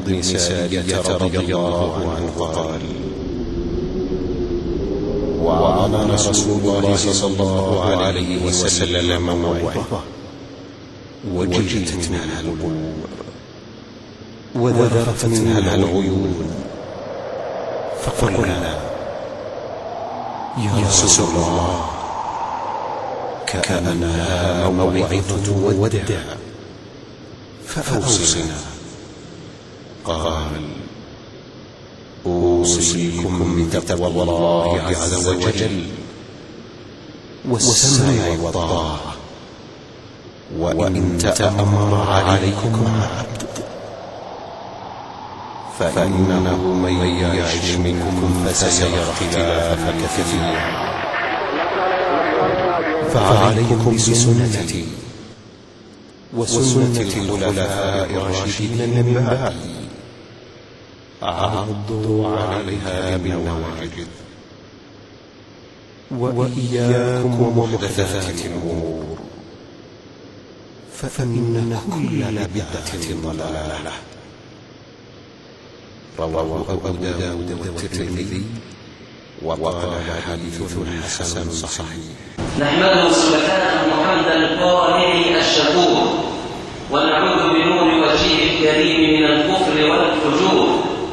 بن سارية رضي الله عنه قال: وعظنا رسول الله صلى الله عليه وسلم موعظة وجلت منها القلوب وذرفت منها العيون، فقلنا: يا رسول الله، كأنها موعظة وداع، فأوصنا. قال: أوصيكم بتقوى الله عز وجل والسمع والطاعة، وإن تأمر عليكم عبد، فإنه من يعش منكم فسيرى اختلافا كثيرا، فعليكم بسنتي وسنة الخلفاء الراشدين من بعدي، عضوا عليها بالنواجذ، وإياكم ومحدثات الأمور، فإن كل بدعة ضلالة. رواه أبو داود والترمذي وقال حديث حسن صحيح. نحمده سبحانه حمد القائل الشكور، ونعوذ بنور وجهه الكريم من الكفر والفجور،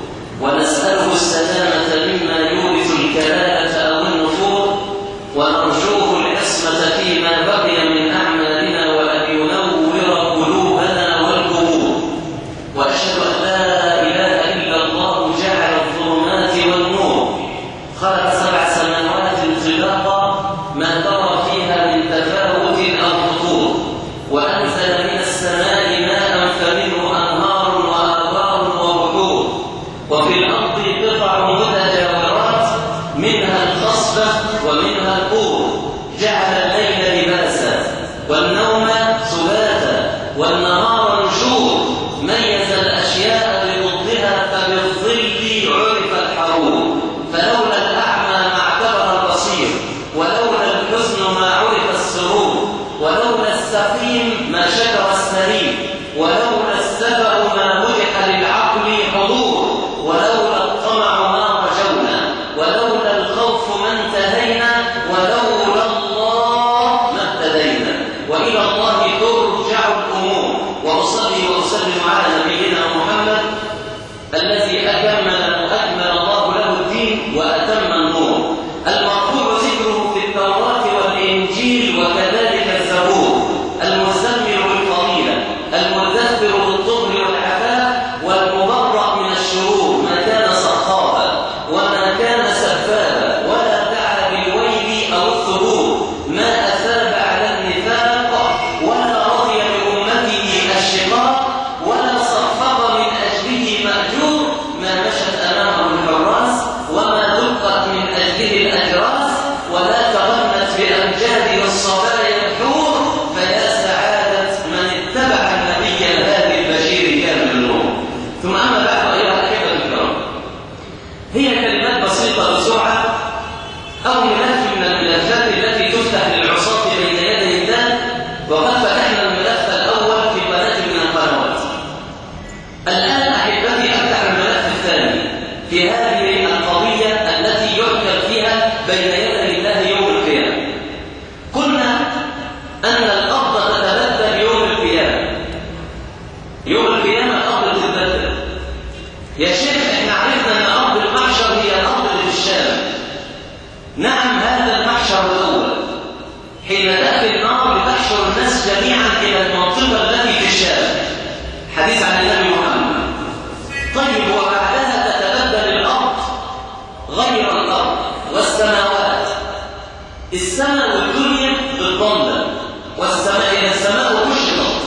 ونسأله السلامة مما يورث الكلالة أو النفور، ونرجوه العصمة فيما بقي من أعمالنا، وأن ينور قلوبنا والقبور. وأشهد أن لا إله إلا الله جعل الظلمات والنور، خلق 7 سماوات طباقا ما ترى فيها من تفاوت أو خطور، وأنزل من السماء ماء فمنه أنهار وآبار وبحور، وفي الأرض قطع متجاورات منها الخصبة ومنها القور، جعل الليل لباسا والنوم سباتا والنهار نشور، ميز الأشياء بضدها، فبالظل عرف الحرور، فلولا الأعمى ما اعتبر البصير، ولولا الحزن ما عرف السرور، ولولا السقيم ما شكر السليم، ولولا السفر ما مدح للعقل حضور، ولولا الطمع ما رجونا، ولولا الخوف ما انتهينا، ولولا الله ما اهتدينا، وإلى الله ترجع الأمور. وأصلي وأسلم على نبينا محمد الذي أكمل الله له الدين وأتم النور، المرفوع ذكره في التوراة والإنجيل وكذلك الزبور، المزمل بالفضيلة، المدثر بالطهر والعفاف، والمبرأ من الشرور، ما كان صخابا وما كان سفابا، ولا دعا بالويل أو الثبور، ما أثاب على النفاق، ولا رضي لأمته الشقاق، ولا صفق من أجله مأجور، ما مشت أمامه الحراس، وما دقت من أجله الأجراس، ولا تغنت بأمجاده الصبايا الحور، فيا سعادة من اتبع النبي الهادي البشير كامل النور. ثم أما بعد، أيها الأحبة الكرام، هي كلمات بسيطة بسرعة، أو ملف من الملفات التي تفتح للعصاة بين يدي الله، وقد فتحنا الملف الأول في قناة من القنوات. الآن أحبتي أفتح الملف الثاني في هذه القضية التي يحكم فيها بين يدي الله يوم القيامة. قلنا أن الأرض تتبدل يوم القيامة. يوم القيامة الأرض تتبدل. يا شيخ، احنا عرفنا أن أرض المحشر هي الأرض اللي في الشام. نعم، هذا المحشر الأول، حين تأتي النار لتحشر الناس جميعا إلى المنطقة التي في الشام، حديث عن النبي محمد. طيب، وبعدها تتبدل الأرض غير الأرض والسماوات. السماء والدنيا بالضمة، والسماء إلى السماء كشطت،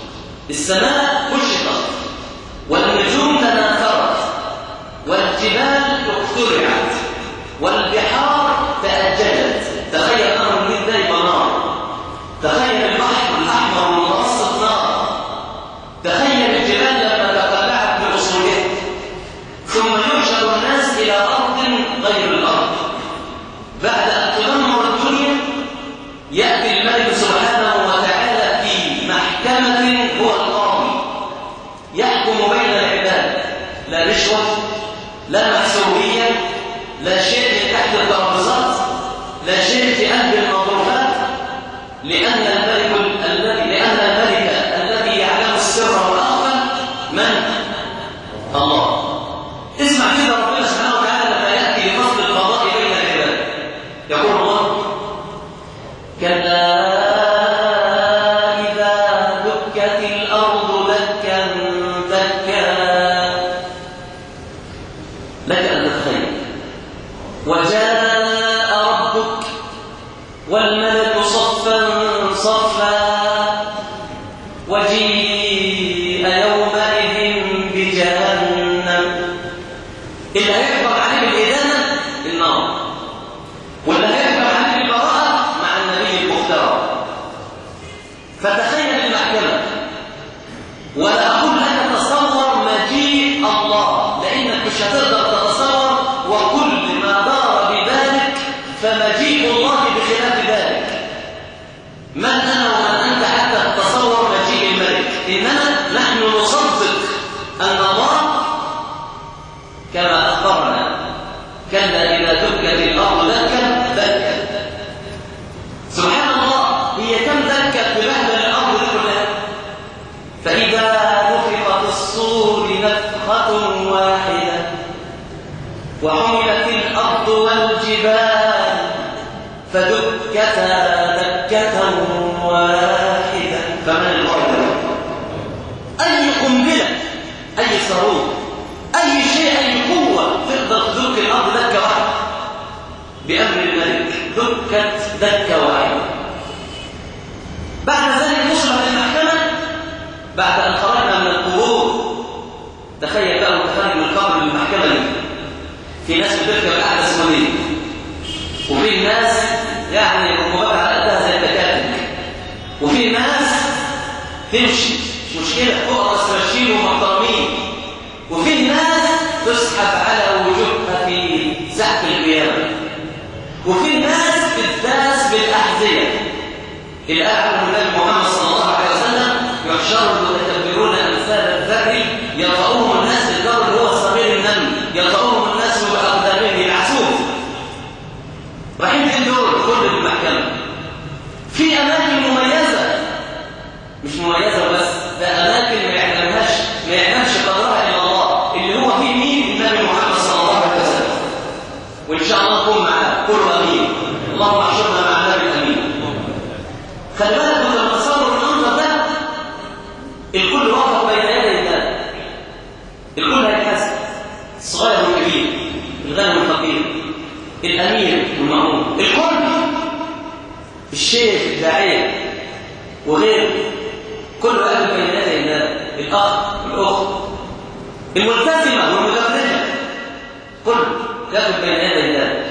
السماء كشطت، والنجوم تناثرت، والجبال اقتلعت، والبحار تأججت. تخيل أمر من ذي نار، تخيل البحر الأحمر المتوسط نار، تخيل الجبال لما تقلعت بأصولها، ثم يحشر الناس إلى أرض غير الأرض. بعد أن تدمر الدنيا يأتي الملك سبحانه وتعالى في محكمة هو القاضي، يحكم بين العباد، لا رشوة، لا محسوبية، لا شيء من تحت الترابيزات، لا شيء في قلب المظروفات، لأن الملك الذي يعلم السر والأخفى من؟ الله. اسمع كده ربنا سبحانه وتعالى لما يأتي لفصل القضاء بين العباد يقول الله: كلا إذا دكت الأرض دكا دكا. لك أن تتخيل وجاء ربك والملك صفا صفا وجيء يومئذ بجهنم. اللي هيحكم عليه بالإدانة النار، واللي هيحكم عليه بالبراءة مع النبي المختار. فتخيل المحكمة، ولا أقول لك تصور مجيء الله، لأنك مش هتقدر تتصور، وكل ما دار بذلك فمجيء الله بخلاف ذلك. من أنا ومن أنت حتى تتصور مجيء الملك؟ إنما نحن نصدق أن الله كما أخبرنا: كلا إذا دكت الأرض دكا دكا. سبحان الله، هي كم دكت ببهدل الأرض كلها؟ فإذا نفخ في الصور نفخة واحدة وحملت الأرض والجبال فدكتا دكة واحدة. فمن القادر؟ أي قنبلة، أي صاروخ، أي شيء، أي قوة تقدر تدك الأرض دكة واحدة بأمر الملك؟ دكت دكة واحدة. بعد ذلك نشرح المحكمة بعد أن خرجنا من القبور. تخيل بقى متخرج من القبر للمحكمة دي، في ناس بتركب القعدة السماوية، وفي ناس يعني ركوبات على قدها زي التكاتك، وفي ناس تمشي مش مشكلة فوق راس ماشيين ومحترمين، وفي ناس تسحب على وجوهها في سحب القيامة، وفي ناس تداس بالأحذية. الآن النبي محمد صلى الله عليه وسلم: يحشر المتكبرون أمثال الذر يطؤهم الناس بالذر اللي هو صغير النمل، يطؤهم الناس بأقدامهم يبعثوه. رايحين فين دول؟ كل المحكمة في أماكن مميزة، مش مميزة بس، ده أماكن ما يعلمش قدرها إلا الله، اللي هو فيه مين؟ النبي محمد صلى الله عليه وسلم. وإن شاء الله نكون معاه كله أمين. اللهم احشرنا مع النبي الأمين. خلي بالك لما تصور المنظر ده، الكل واقف بين يدي الله، الكل هيتحاسب، الصغير والكبير، الغني والفقير، الأمير والمأمون، الكل، الشيخ، الداعية وغيره، كل واقف بين يدي الله، الأخ والأخت، الملتزمة والمتبرجة، كل واقف بين يدي الله.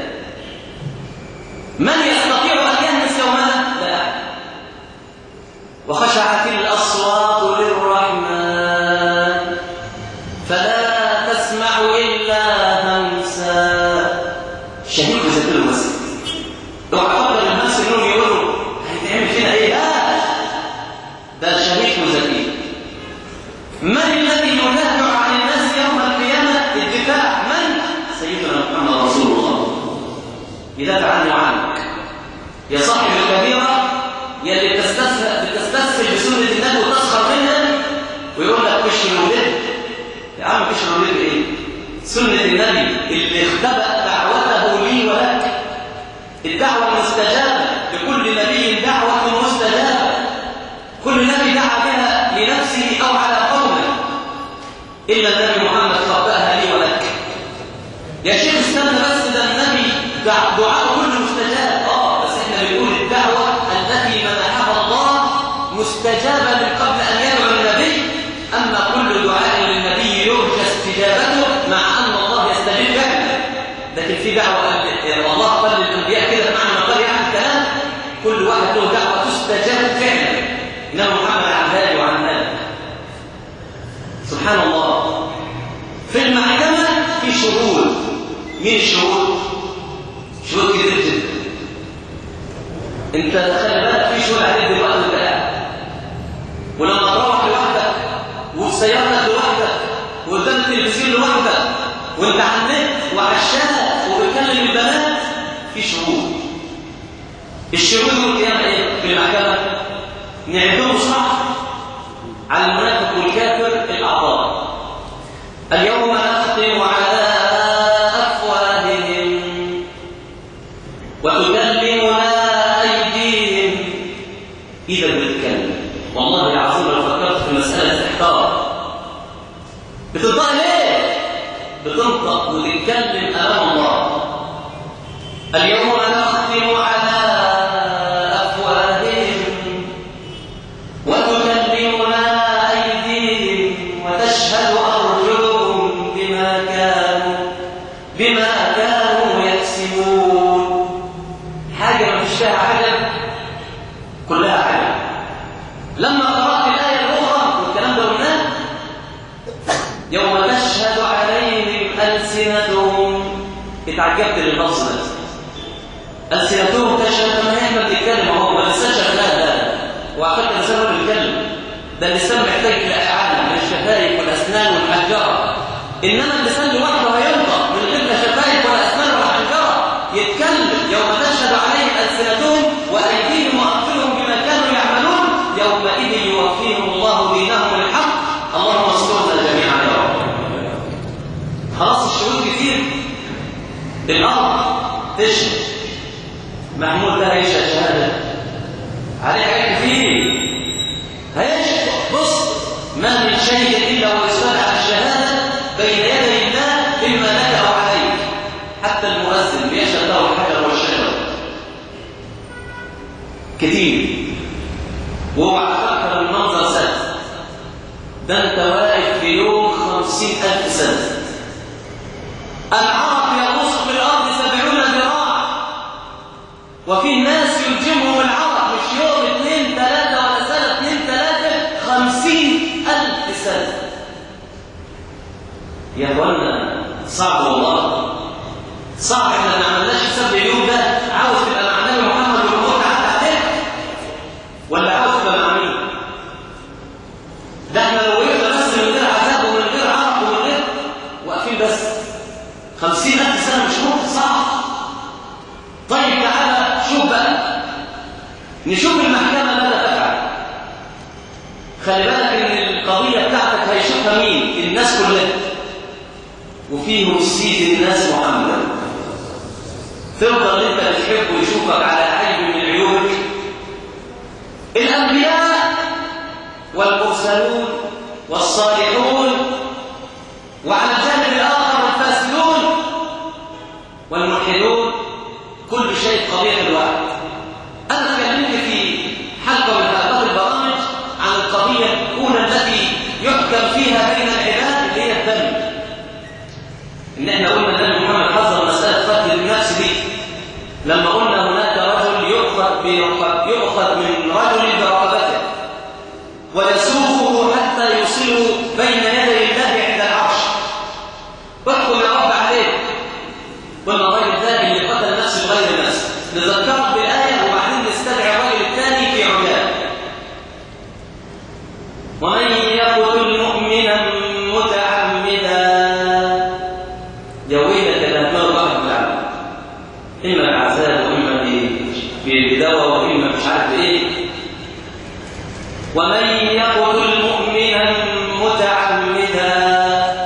من يستطيع أن يهمس يومها؟ لا أحد. وخشعت الأصوات للرحمن فلا تسمع إلا همسا. شهيد بذكر المسجد، لو عبر الناس انهم يقولوا هيتعمل فينا ايه؟ ده الشهيد مزكي. من الذي يدافع عن الناس يوم القيامة؟ الدفاع من؟ سيدنا محمد رسول الله يدافع عنه وعنك. يا صاحب الكبيرة يا اللي بتستسهل بسنة النبي وتسخر منها ويقول لك كشر الولد. يا عم كشر الولد ايه؟ سنة النبي اللي اختبأ دعوته لي ولك. الدعوة المستجابة لكل نبي، دعوة مستجابة، كل نبي دعا بها لنفسه أو على قومه، إلا النبي محمد خبأها لي ولك. يا شيخ استنى بس، ده النبي دعاء كل مستجاب. بس احنا بنقول الدعوة التي منحها الله مستجابة من قبل أن يدعو النبي. أما كل دعاء للنبي يرجى استجابته مع أن الله يستجيب فعلا. لكن في دعوة والله قال للأنبياء كده معنى ما قال يعني الكلام، كل واحد له دعوة تستجاب فعلا. إنه محمد عن ذلك وعن ذلك. سبحان الله. في المحكمة في شهود. مين الشهود؟ شهود كتير جدا. انت خلي بالك في شهود عليك دلوقتي وانت قاعد، ولما تروح لوحدك وفي سيارتك لوحدك وقدام التلفزيون لوحدك وانت على النت وعلى الشات وبتكلم البنات، في شهود. الشهود يوم القيامه ايه؟ في المحكمه نعدهم صح على المنافق والكافر الاعضاء. اليوم نختم على افواههم وتكلمنا ايديهم. اذا بتتكلم والله العظيم لو فكرت في مساله احتار بتنطق ليه؟ بتنطق وتتكلم امام الله. اليوم نختم على افواههم وتكلمنا ايديهم وتشهد ارجلهم بما كانوا يكسبون. حاجه ما فيش فيها عجب، كلها عجب. لما قرات الايه الاخرى والكلام ده قلناه، يوم تشهد عليهم السنتهم، اتعجبت لللفظ ده. السنتهم تشهد، ما هي ما بتتكلم اهو، ما لسه شغال ده وعقلت الانسان هو بيتكلم. ده اللسان محتاج لافعال من الشفايف والاسنان والحنجره، انما اللسان لوحده هينطق من غير لا شفايف ولا اسنان ولا حنجره يتكلم. يوم تشهد عليهم السنتهم وايديهم وارجلهم بما كانوا يعملون يومئذ يوفيهم الله دينهم الحق. اللهم استرنا جميعا يا رب. خلاص الشهود كتير، الارض تشهد، محمود ده هيشهد شهاده عليه حاجات كتير هيشهد. بص، ما من شيء الا ويشهد على الشهاده بين يدي الله اما لك او عليك. حتى المؤذن بيشهد له الحجر والشجر كتير. واوعى تفكر المنظر سهل، ده انت واقف في يوم 50,000 سنه. العرق يغوص في الارض 70 ذراع، وفي ناس يلجمهم العرق مش يوم 2 3 ولا سنه 2 3 50,000 سنه. يا اخوانا صعب والله، صعب. احنا ما عملناش حساب اليوم ده. عاوز تبقى مع النبي محمد والامور تعدي عليك ولا عاوز تبقى مع مين؟ ده احنا لو وقفنا بس من غير عذاب ومن غير عرق ومن غير واقفين بس 50,000 سنه مش ممكن، صعب. طيب تعالى شوف بقى، نشوف المحكمه ماذا تفعل. خلي بالك ان القضيه بتاعتك هيشوفها مين؟ الناس كلها، وفيهم سيد الناس محمد. تفضل انت تحبه يشوفك على عيب من عيوبك. الانبياء والمرسلون والصالحون، وعلى الجانب الاخر الفاسدون والملحدون، كل شيء قضيه الواحد. انا اتكلمت في حلقه من حلقات البرامج عن القضيه الاولى التي يحكم فيها بين العباد، اللي هي الدم. ان احنا قلنا ان محمد حذر مساله قتل النفس دي لما قلنا هناك رجل يؤخذ من رجل برقبته ويسوقه حتى يوصله بين يدي الله عند العرش. احكم يا رب عليه. قلنا الراجل ده اللي قتل نفسه بغير نفس، نذكرك بالايه وبعدين نستدعي الراجل الثاني في عيان. ومن يقتل مؤمنا متعمدا، يا ويلك لا تنور واحد متعمد، اما العذاب واما بدواء واما مش عارف ايه. ومن يقتل مؤمنا متعمدا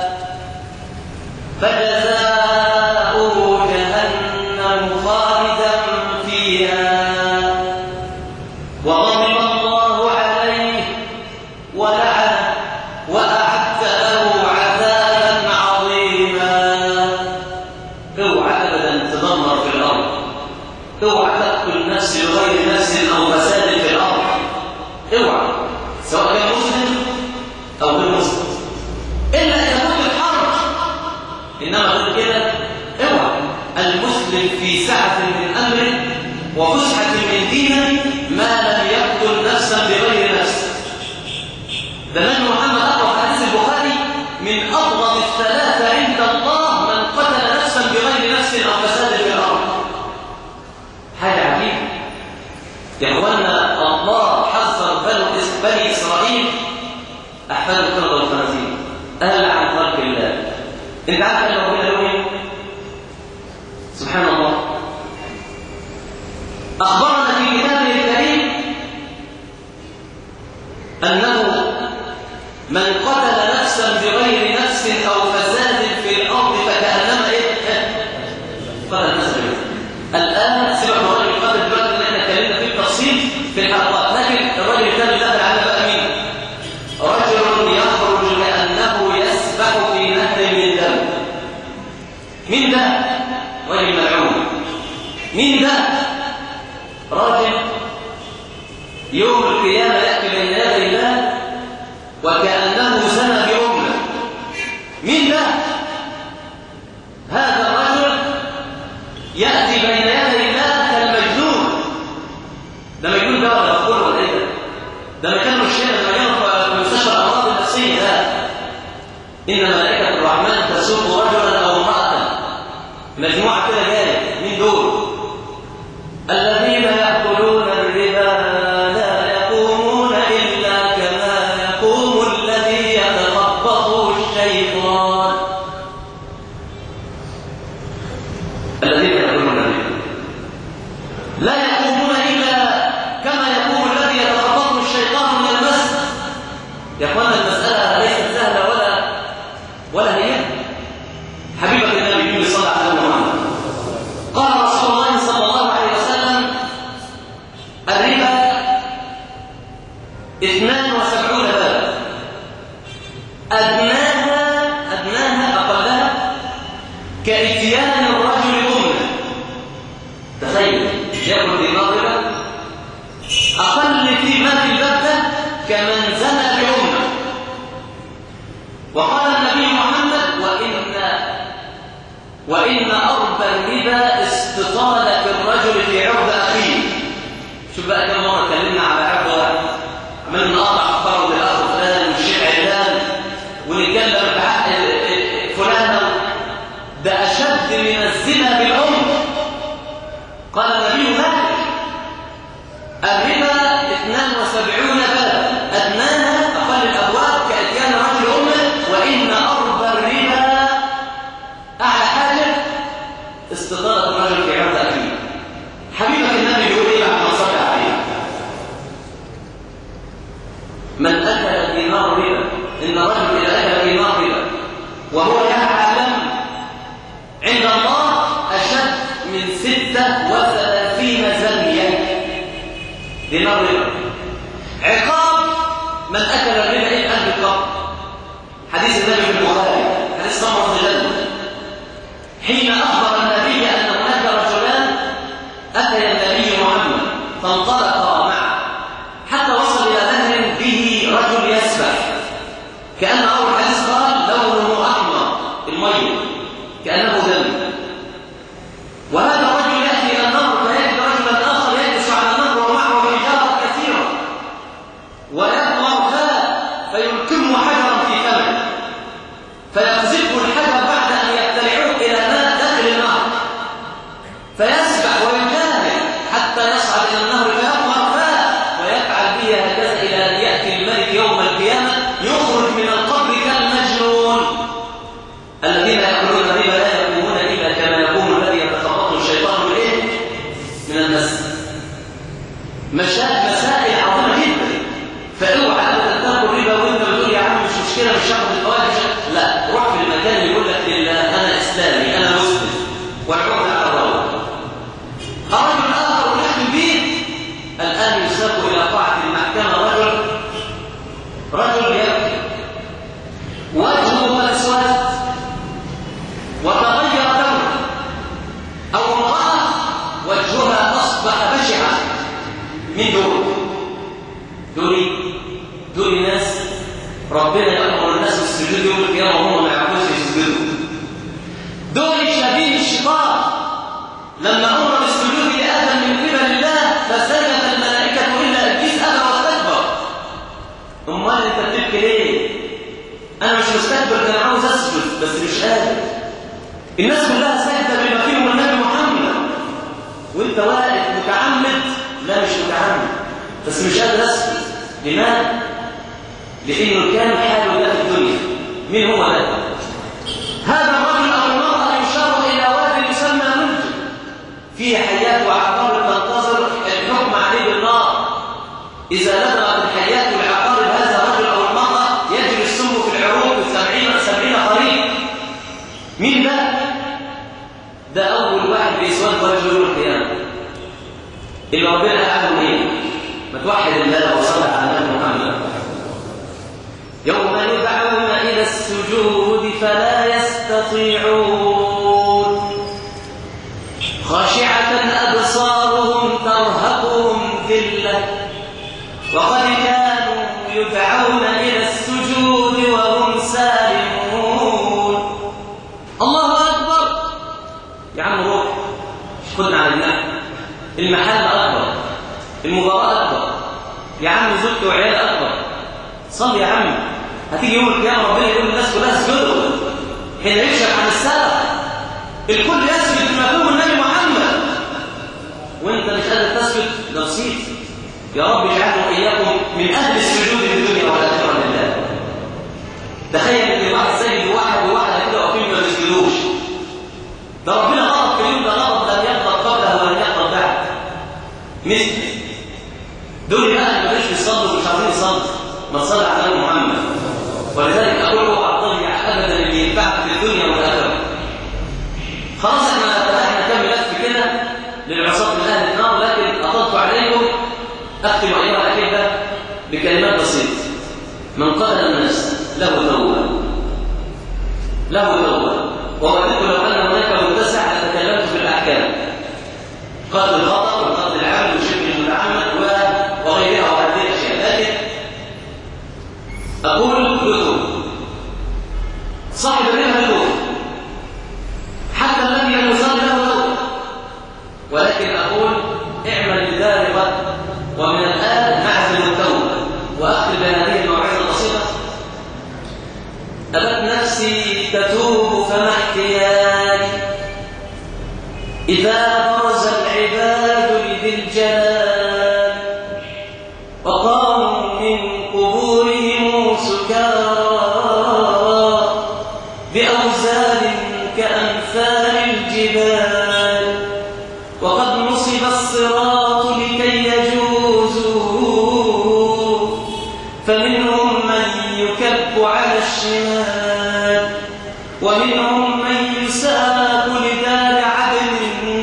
فجزاؤه جهنم خالدا فيها وغضب الله عليه ولعنه وأعد له عذابا عظيما. اوعى ابدا تدمر في الارض، اوعى تقتل نفس بغير نفس او فساد في الارض، اوعى، سواء كان مسلم او غير مسلم، الا اذا كنت الحرب. انما غير كده اوعى. المسلم في سعه من امره وفسحه من دينه ما لم يقتل نفسا بغير نفس. ده من محمد اقرا حديث البخاري: من ابغض الثلاثه عند الله من قتل نفسا بغير نفس او فساد في الارض. حاجه عجيبه يا اخوانا. الله حذر بني اسرائيل، احفاد القرد والخنازير، اهل عن خلق الله، انت عارف ان ربنا له سبحان الله اخبرنا في كتابه الكريم انه من قتل نفسا بغير نفس او فساد في الارض فكانما قتل نفسا. الان سمعنا الراجل قال دلوقتي ان احنا اتكلمنا في التفصيل في الحلقات، لكن الراجل الثاني دخل على بقى مين؟ رجل يخرج كانه يسبح في نهر من دم. مين ده؟ رجل ملعون. مين ده؟ راجل يوم القيامه ياتي بين يدي الله وكانه زنى بامه. مين ده؟ هذا الرجل ياتي بين يدي الله كالمجنون. ده مجنون ده ولا مقبول ولا ايه ده؟ ده مكان مشكله، ده مكان في مستشفى الامراض النفسيه. ده ان ملائكه الرحمن تسوق رجلا او امراه، مجموعه كده جايه. مين دول؟ الذين ياكلون الربا لا يقومون الا كما يقوم الذي يتخبطه الشيطان. الذين ياكلون الربا لا يقومون الا كما يقوم الذي يتخبطه الشيطان من المس. يا اخوانا المساله ليست سهله ولا هي. حبيبك النبي صلى الله عليه وسلم قال رسول الله صلى الله عليه وسلم الربا 72 بابا، أدناها أقلها كإتيان الرجل أمه. تخيل يأكل دينار ربا، أقل في ما في الباب ده كمن زنى بأمه. وقال النبي محمد وإن أربى الربا استطالة الرجل في عرض أخيه. شوف بقى كم مرة اتكلمنا على عرض واحد، عمالنا نقطع فرض الأخ فلان والشيخ علان ونتكلم بحق فلانة. ده أشد من الزنا بالأم. قال النبي ذلك الربا 72 بابا، أدناها أقل الأبواب كأتيان رجل أمه، وإن أربى الربا أعلى حاجة استطالة الرجل في عرض أخيه. حبيبك النبي يقول إيه بعد ما صلى عليه؟ من أكل دينار ربا، إن رجل إذا أكل دينار ربا وهو يعلم عند الله أشد من 36 زنية. دينار ربا عقاب من أكل الربا إيه؟ أهل القبر. حديث النبي في البخاري، حديث سمرة بن جندب، حين أخبر النبي أن هناك رجلان أتيا النبي محمد فانطلقا معه حتى وصل إلى نهر به رجل يسبح، كأن أول حديث قال لونه أحمر المية كأنه دم. وهذا الرجل يأتي إلى النهر فيجد رجلا آخر يجلس على النهر ومعه حجارة كثيرة ويطمر فيلكمه حجرا في فمه فيقذفه الحجر بعد أن يبتلعوه إلى ماء داخل النهر، فيسبح ويجاهد حتى يصعد إلى النهر فيطمر ويفعل به هكذا إلى أن يأتي الملك يوم القيامة يخرج من القبر كالمجنون. الذين يأكلون الربا لا يقومون إلا كما يقوم الذي يتخبطه الشيطان من المس. مسائل عظيمة جدا. فاوعى أبدا تاكل ربا وأنت بتقول يا عم مش مشكلة مش هاخد الفوائد. لا، روح في المكان اللي يقول لك لله أنا إسلامي أنا مسلم والعقد على الروض. رجل آخر نحن البيت الآن يساق إلى قاعة المحكمة رجل يبكي وجهه أسود وتغير لونه، أو امرأة وجهها أصبح بشعا. من دول ناس ربنا يأمر الناس بالسجود يوم القيامة وهم ما يعرفوش يسجدوا. دول شبيه الشيطان لما أمر بالسجود لآدم من قبل الله فسجد الملائكة إلا إبليس أبى واستكبر. أمال أنت بتبكي ليه؟ أنا مش مستكبر، أنا عاوز أسجد بس مش قادر. الناس كلها سجدة بما فيهم النبي محمد وأنت واقف متعمد. لا مش متعمد بس مش قادر أسجد. لماذا؟ لأنه كان حاله ده في الدنيا. مين هو ده؟ هذا اللي ربنا قالوا ايه؟ ما توحد الله وصلى على محمد. يوم يدعون الى السجود فلا يستطيعون خاشعة أبصارهم ترهقهم ذلة وقد كانوا يدعون إلى السجود وهم سالمون. الله أكبر. يا عم روح خدنا على النحو، المحل أكبر، المباراة أكبر، يا عم زوجته وعيال أكبر. صل يا عم، هتيجي يوم القيامة ربنا يقول للناس كلها اسجدوا، حين يكشف عن السلف الكل يسجد بما فيه النبي محمد وانت مش قادر تسجد. ده نصيب. يا رب اجعلنا واياكم من اهل السجود في الدنيا والاخره لله. تخيل ان الواحد سجد واحد وواحده كده واقفين ما بيسجدوش. ده ربنا غضب في اليوم ده، غضب لم يغضب قبله ولم يغضب بعد. مثل دول بقى اللي مش بيصلوا ومش عارفين يصلوا، ما تصلي على النبي محمد. ولذلك اقول له اعطني ابدا اللي ينفعك في الدنيا والاخره. خلاص احنا فتحنا كم لف كده للعصاة من اهل النار، لكن اطلت عليكم. اختم ايها الاحبه بكلمات بسيطه. من قتل الناس له توبه، له توبه. ووددت لو ان هناك متسع لتكلمت في الاحكام، قتل الخطا وقتل العمد وشبه المتعمد وغيرها وهذه الاشياء، لكن اقول يتوب صاحب الربا يتوب حتى الذي لم يصلي له توبه. ولكن اقول اعمل بذلك ومن الان نعزل التوبه. واختم بهذه الموعظه البسيطه. ابت نفسي تتوب فما احتياجي اذا برز العباد لذي الجلال وقاموا من قبورهم سكارى باوزار كأمثال الجبال وقد نصب الصراط لكي يجوزوا فمنهم من يكب على الشمال ومنهم من يساق لدار عدن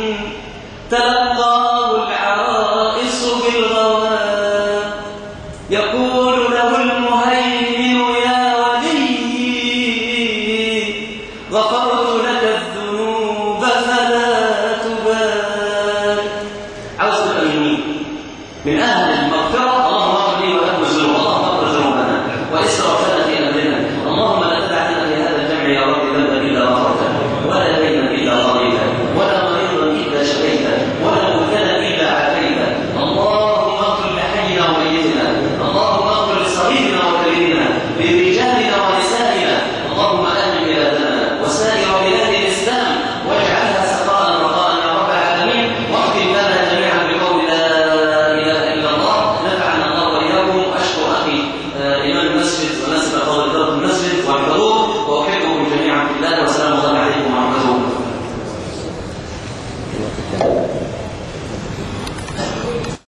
تلقاه العرائس بالغواب يقول له المهيمن يا ولي غفر